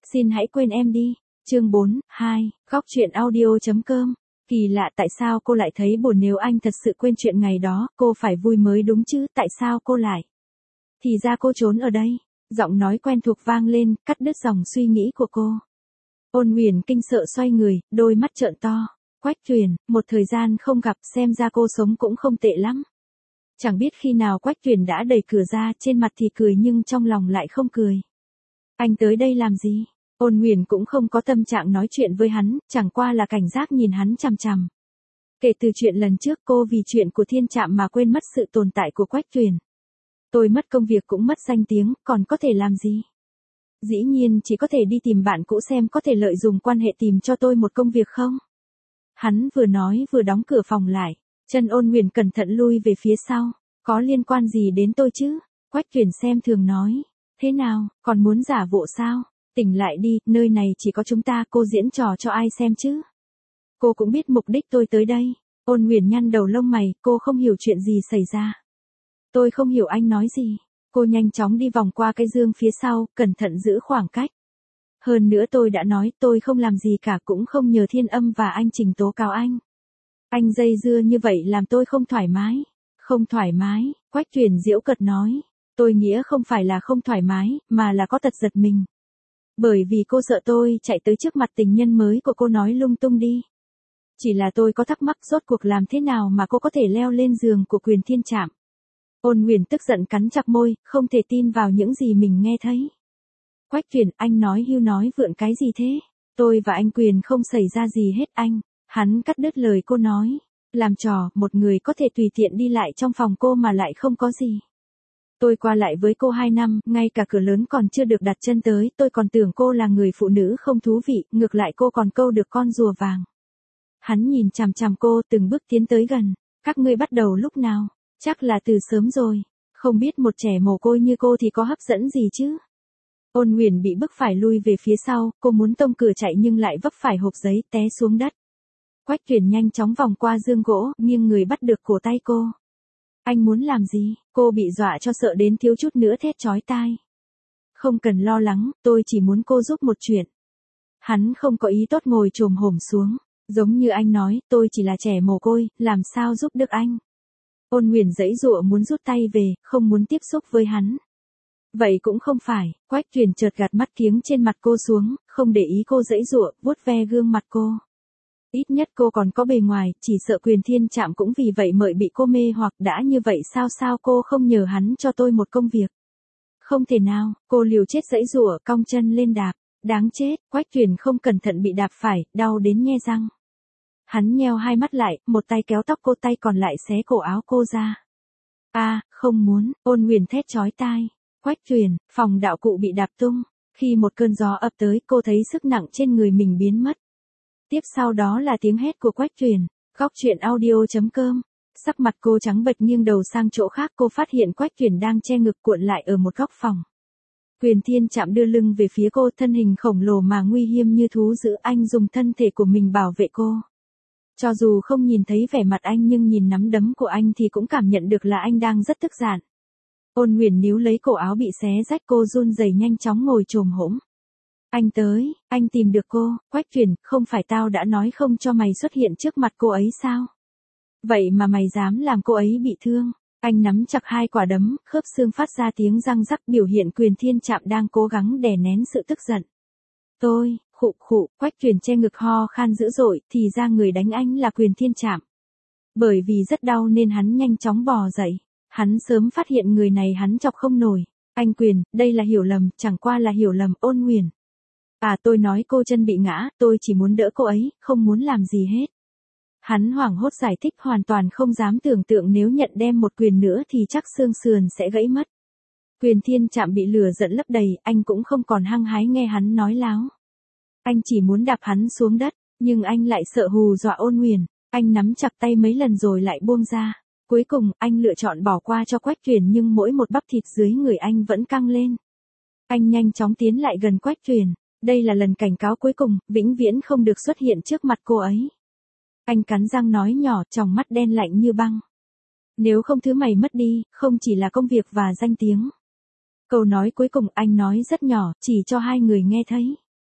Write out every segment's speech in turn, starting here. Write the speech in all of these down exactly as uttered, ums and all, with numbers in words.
Xin hãy quên em đi. Chương bốn, hai, góc truyện audio chấm com. Kỳ lạ, tại sao cô lại thấy buồn nếu anh thật sự quên chuyện ngày đó, cô phải vui mới đúng chứ, tại sao cô lại? Thì ra cô trốn ở đây. Giọng nói quen thuộc vang lên, cắt đứt dòng suy nghĩ của cô. Ôn Huyền kinh sợ xoay người, đôi mắt trợn to. Quách Tuyền, một thời gian không gặp, xem ra cô sống cũng không tệ lắm. Chẳng biết khi nào Quách Tuyền đã đẩy cửa ra, trên mặt thì cười nhưng trong lòng lại không cười. Anh tới đây làm gì? Ôn Huyền cũng không có tâm trạng nói chuyện với hắn, chẳng qua là cảnh giác nhìn hắn chằm chằm. Kể từ chuyện lần trước cô vì chuyện của Thiên Trạm mà quên mất sự tồn tại của Quách Tuyền. Tôi mất công việc cũng mất danh tiếng, còn có thể làm gì? Dĩ nhiên chỉ có thể đi tìm bạn cũ xem có thể lợi dụng quan hệ tìm cho tôi một công việc không? Hắn vừa nói vừa đóng cửa phòng lại, chân Ôn Huyền cẩn thận lui về phía sau. Có liên quan gì đến tôi chứ? Quách Tuyền xem thường nói. Thế nào, còn muốn giả bộ sao? Tỉnh lại đi, nơi này chỉ có chúng ta, cô diễn trò cho ai xem chứ? Cô cũng biết mục đích tôi tới đây. Ôn Huyền nhăn đầu lông mày, cô không hiểu chuyện gì xảy ra. Tôi không hiểu anh nói gì. Cô nhanh chóng đi vòng qua cái giường phía sau, cẩn thận giữ khoảng cách. Hơn nữa tôi đã nói tôi không làm gì cả, cũng không nhờ Thiên Âm và anh Trình tố cáo anh. Anh dây dưa như vậy làm tôi không thoải mái. Không thoải mái, Quách Tuyền giễu cợt nói. Tôi nghĩa không phải là không thoải mái, mà là có tật giật mình. Bởi vì cô sợ tôi chạy tới trước mặt tình nhân mới của cô nói lung tung đi. Chỉ là tôi có thắc mắc rốt cuộc làm thế nào mà cô có thể leo lên giường của Quyền Thiên Trạm. Ôn Huyền tức giận cắn chặt môi, không thể tin vào những gì mình nghe thấy. Quách Tuyền, anh nói hưu nói vượn cái gì thế? Tôi và anh Quyền không xảy ra gì hết anh. Hắn cắt đứt lời cô nói. Làm trò, một người có thể tùy tiện đi lại trong phòng cô mà lại không có gì. Tôi qua lại với cô hai năm, ngay cả cửa lớn còn chưa được đặt chân tới, tôi còn tưởng cô là người phụ nữ không thú vị, ngược lại cô còn câu được con rùa vàng. Hắn nhìn chằm chằm cô, từng bước tiến tới gần. Các ngươi bắt đầu lúc nào? Chắc là từ sớm rồi. Không biết một trẻ mồ côi như cô thì có hấp dẫn gì chứ? Ôn Huyền bị bức phải lui về phía sau, cô muốn tông cửa chạy nhưng lại vấp phải hộp giấy, té xuống đất. Quách Tuyền nhanh chóng vòng qua giường gỗ, nghiêng người bắt được cổ tay cô. Anh muốn làm gì? Cô bị dọa cho sợ đến thiếu chút nữa thét chói tai. Không cần lo lắng, tôi chỉ muốn cô giúp một chuyện. Hắn không có ý tốt ngồi chồm hổm xuống. Giống như anh nói, tôi chỉ là trẻ mồ côi, làm sao giúp được anh? Ôn Huyền giãy giụa muốn rút tay về, không muốn tiếp xúc với hắn. Vậy cũng không phải, Quách Tuyền chợt gạt mắt kiếng trên mặt cô xuống, không để ý cô giãy giụa, vuốt ve gương mặt cô. Ít nhất cô còn có bề ngoài, chỉ sợ Quyền Thiên Trạm cũng vì vậy mời bị cô mê hoặc đã như vậy sao sao cô không nhờ hắn cho tôi một công việc. Không thể nào, cô liều chết giãy giụa, cong chân lên đạp. Đáng chết, Quách Tuyền không cẩn thận bị đạp phải, đau đến nhe răng. Hắn nheo hai mắt lại, một tay kéo tóc cô, tay còn lại xé cổ áo cô ra. A, à, không muốn, Ôn Huyền thét chói tai. Quách Tuyền, phòng đạo cụ bị đạp tung. Khi một cơn gió ập tới, cô thấy sức nặng trên người mình biến mất. Tiếp sau đó là tiếng hét của Quách Tuyền. Góc truyện audio chấm com. Sắc mặt cô trắng bệch nghiêng đầu sang chỗ khác, cô phát hiện Quách Tuyền đang che ngực cuộn lại ở một góc phòng. Quyền Thiên Trạm đưa lưng về phía cô, thân hình khổng lồ mà nguy hiểm như thú dữ, anh dùng thân thể của mình bảo vệ cô. Cho dù không nhìn thấy vẻ mặt anh nhưng nhìn nắm đấm của anh thì cũng cảm nhận được là anh đang rất tức giận. Ôn Huyền níu lấy cổ áo bị xé rách, cô run rẩy nhanh chóng ngồi chồm hổm. Anh tới, anh tìm được cô. Quách Tuyền, không phải tao đã nói không cho mày xuất hiện trước mặt cô ấy sao? Vậy mà mày dám làm cô ấy bị thương. Anh nắm chặt hai quả đấm, khớp xương phát ra tiếng răng rắc, biểu hiện Quyền Thiên Trạm đang cố gắng đè nén sự tức giận. Tôi, khụ khụ, Quách Tuyền che ngực ho khan dữ dội, thì ra người đánh anh là Quyền Thiên Trạm. Bởi vì rất đau nên hắn nhanh chóng bò dậy. Hắn sớm phát hiện người này hắn chọc không nổi. Anh Quyền, đây là hiểu lầm, chẳng qua là hiểu lầm. Ôn Huyền. À, tôi nói cô chân bị ngã, tôi chỉ muốn đỡ cô ấy, không muốn làm gì hết. Hắn hoảng hốt giải thích, hoàn toàn không dám tưởng tượng nếu nhận đem một quyền nữa thì chắc xương sườn sẽ gãy mất. Quyền Thiên Trạm bị lửa giận lấp đầy, anh cũng không còn hăng hái nghe hắn nói láo. Anh chỉ muốn đạp hắn xuống đất, nhưng anh lại sợ hù dọa Ôn Huyền. Anh nắm chặt tay mấy lần rồi lại buông ra. Cuối cùng, anh lựa chọn bỏ qua cho Quách Tuyền, nhưng mỗi một bắp thịt dưới người anh vẫn căng lên. Anh nhanh chóng tiến lại gần Quách Tuyền. Đây là lần cảnh cáo cuối cùng, vĩnh viễn không được xuất hiện trước mặt cô ấy. Anh cắn răng nói nhỏ, tròng mắt đen lạnh như băng. Nếu không thứ mày mất đi, không chỉ là công việc và danh tiếng. Câu nói cuối cùng anh nói rất nhỏ, chỉ cho hai người nghe thấy.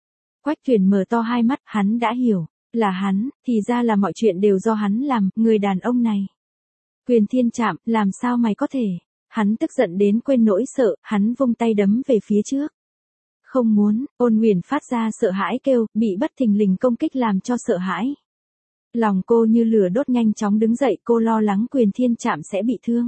Quách Tuyền mở to hai mắt, hắn đã hiểu. Là hắn, thì ra là mọi chuyện đều do hắn làm, người đàn ông này. Quyền Thiên Trạm, làm sao mày có thể? Hắn tức giận đến quên nỗi sợ, hắn vung tay đấm về phía trước. Không muốn, Ôn Nguyền phát ra sợ hãi kêu, bị bất thình lình công kích làm cho sợ hãi. Lòng cô như lửa đốt, nhanh chóng đứng dậy, cô lo lắng Quyền Thiên Trạm sẽ bị thương.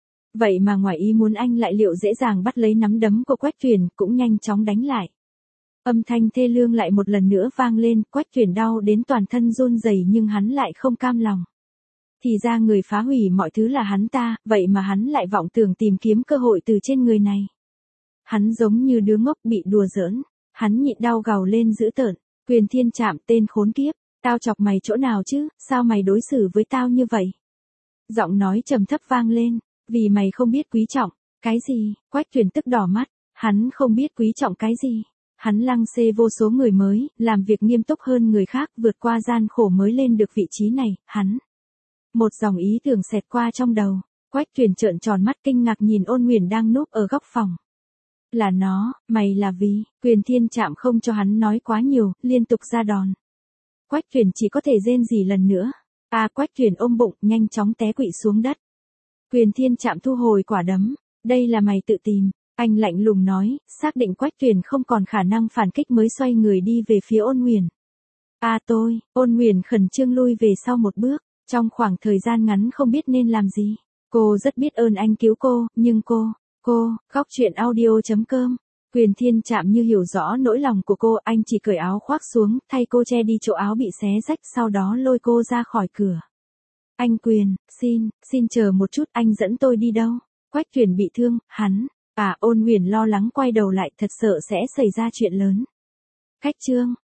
Vậy mà ngoài ý muốn anh lại liệu dễ dàng bắt lấy nắm đấm của Quách Tuyền, cũng nhanh chóng đánh lại. Âm thanh thê lương lại một lần nữa vang lên, Quách Tuyền đau đến toàn thân run rẩy nhưng hắn lại không cam lòng. Thì ra người phá hủy mọi thứ là hắn ta, vậy mà hắn lại vọng tưởng tìm kiếm cơ hội từ trên người này. Hắn giống như đứa ngốc bị đùa giỡn, hắn nhịn đau gào lên dữ tợn, Quyền Thiên Trạm, tên khốn kiếp, tao chọc mày chỗ nào chứ, sao mày đối xử với tao như vậy? Giọng nói trầm thấp vang lên, vì mày không biết quý trọng, cái gì? Quách Tuyền tức đỏ mắt, hắn không biết quý trọng cái gì? Hắn lăng xê vô số người mới, làm việc nghiêm túc hơn người khác, vượt qua gian khổ mới lên được vị trí này, hắn. Một dòng ý tưởng xẹt qua trong đầu, Quách Tuyền trợn tròn mắt kinh ngạc nhìn Ôn Nguyền đang núp ở góc phòng. Là nó, mày là vì, Quyền Thiên Trạm không cho hắn nói quá nhiều, liên tục ra đòn. Quách Tuyền chỉ có thể rên rỉ lần nữa. À, Quách Tuyền ôm bụng, nhanh chóng té quỵ xuống đất. Quyền Thiên Trạm thu hồi quả đấm, đây là mày tự tìm. Anh lạnh lùng nói, xác định Quách Tuyền không còn khả năng phản kích mới xoay người đi về phía Ôn Nguyền. À tôi, Ôn Nguyền khẩn trương lui về sau một bước, trong khoảng thời gian ngắn không biết nên làm gì. Cô rất biết ơn anh cứu cô, nhưng cô, cô, góc chuyện audio chấm com. Quyền Thiên Trạm như hiểu rõ nỗi lòng của cô, anh chỉ cởi áo khoác xuống, thay cô che đi chỗ áo bị xé rách, sau đó lôi cô ra khỏi cửa. Anh Quyền, xin, xin chờ một chút, anh dẫn tôi đi đâu? Quách Tuyền bị thương, hắn. À, Ôn Nguyền lo lắng quay đầu lại, thật sợ sẽ xảy ra chuyện lớn. Cách chương